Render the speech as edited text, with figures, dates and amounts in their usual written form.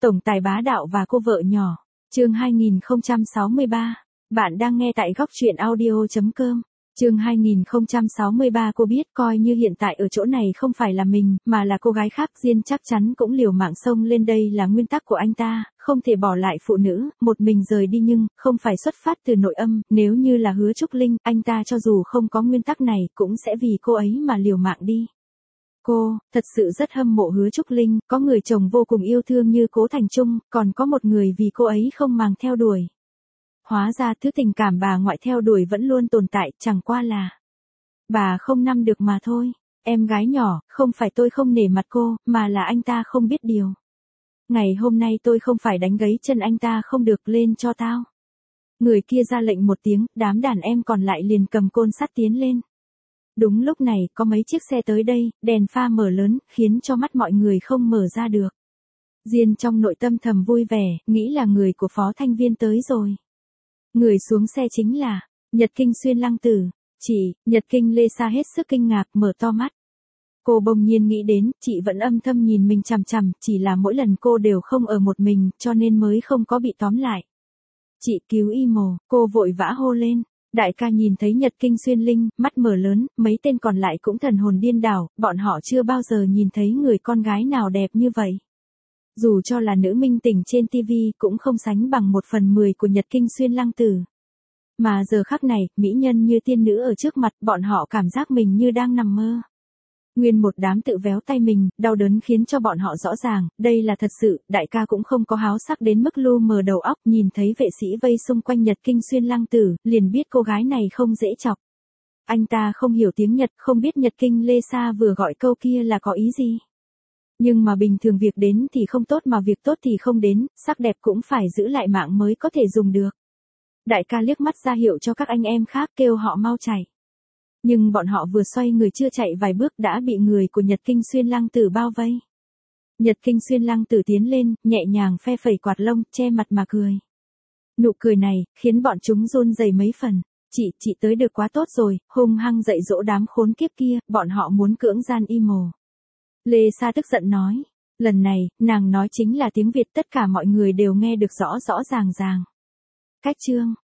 Tổng tài bá đạo và cô vợ nhỏ. Chương 2063. Bạn đang nghe tại góc truyện audio.com. Chương 2063. Cô biết coi như hiện tại ở chỗ này không phải là mình, mà là cô gái khác. Diên chắc chắn cũng liều mạng xông lên, đây là nguyên tắc của anh ta, không thể bỏ lại phụ nữ, một mình rời đi, nhưng không phải xuất phát từ nội âm. Nếu như là Hứa Trúc Linh, anh ta cho dù không có nguyên tắc này, cũng sẽ vì cô ấy mà liều mạng đi. Cô, thật sự rất hâm mộ Hứa Trúc Linh, có người chồng vô cùng yêu thương như Cố Thành Trung, còn có một người vì cô ấy không màng theo đuổi. Hóa ra thứ tình cảm bà ngoại theo đuổi vẫn luôn tồn tại, chẳng qua là bà không nắm được mà thôi. Em gái nhỏ, không phải tôi không nể mặt cô, mà là anh ta không biết điều. Ngày hôm nay tôi không phải đánh gãy chân anh ta không được, lên cho tao. Người kia ra lệnh một tiếng, đám đàn em còn lại liền cầm côn sắt tiến lên. Đúng lúc này, có mấy chiếc xe tới đây, đèn pha mở lớn, khiến cho mắt mọi người không mở ra được. Diên trong nội tâm thầm vui vẻ, nghĩ là người của Phó Thanh Viên tới rồi. Người xuống xe chính là Nhật Kinh Xuyên Lăng Tử. Chị, Nhật Kinh Lê Sa hết sức kinh ngạc, mở to mắt. Cô bỗng nhiên nghĩ đến, chị vẫn âm thầm nhìn mình chằm chằm, chỉ là mỗi lần cô đều không ở một mình, cho nên mới không có bị tóm lại. Chị cứu Imo, cô vội vã hô lên. Đại ca nhìn thấy Nhật Kinh Xuyên Linh, mắt mở lớn, mấy tên còn lại cũng thần hồn điên đảo, bọn họ chưa bao giờ nhìn thấy người con gái nào đẹp như vậy. Dù cho là nữ minh tỉnh trên TV cũng không sánh bằng 1/10 của Nhật Kinh Xuyên Lăng Tử. Mà giờ khắc này, mỹ nhân như tiên nữ ở trước mặt, bọn họ cảm giác mình như đang nằm mơ. Nguyên một đám tự véo tay mình, đau đớn khiến cho bọn họ rõ ràng, đây là thật sự. Đại ca cũng không có háo sắc đến mức lu mờ đầu óc, nhìn thấy vệ sĩ vây xung quanh Nhật Kinh Xuyên Lăng Tử, liền biết cô gái này không dễ chọc. Anh ta không hiểu tiếng Nhật, không biết Nhật Kinh Lê Sa vừa gọi câu kia là có ý gì. Nhưng mà bình thường việc đến thì không tốt mà việc tốt thì không đến, sắc đẹp cũng phải giữ lại mạng mới có thể dùng được. Đại ca liếc mắt ra hiệu cho các anh em khác, kêu họ mau chạy. Nhưng bọn họ vừa xoay người chưa chạy vài bước đã bị người của Nhật Kinh Xuyên Lăng Tử bao vây. Nhật Kinh Xuyên Lăng Tử tiến lên, nhẹ nhàng phe phẩy quạt lông, che mặt mà cười. Nụ cười này, khiến bọn chúng run rẩy mấy phần. Chị tới được quá tốt rồi, hung hăng dạy dỗ đám khốn kiếp kia, bọn họ muốn cưỡng gian Imo. Lê Sa tức giận nói. Lần này, nàng nói chính là tiếng Việt, tất cả mọi người đều nghe được rõ rõ ràng ràng. Cách chương.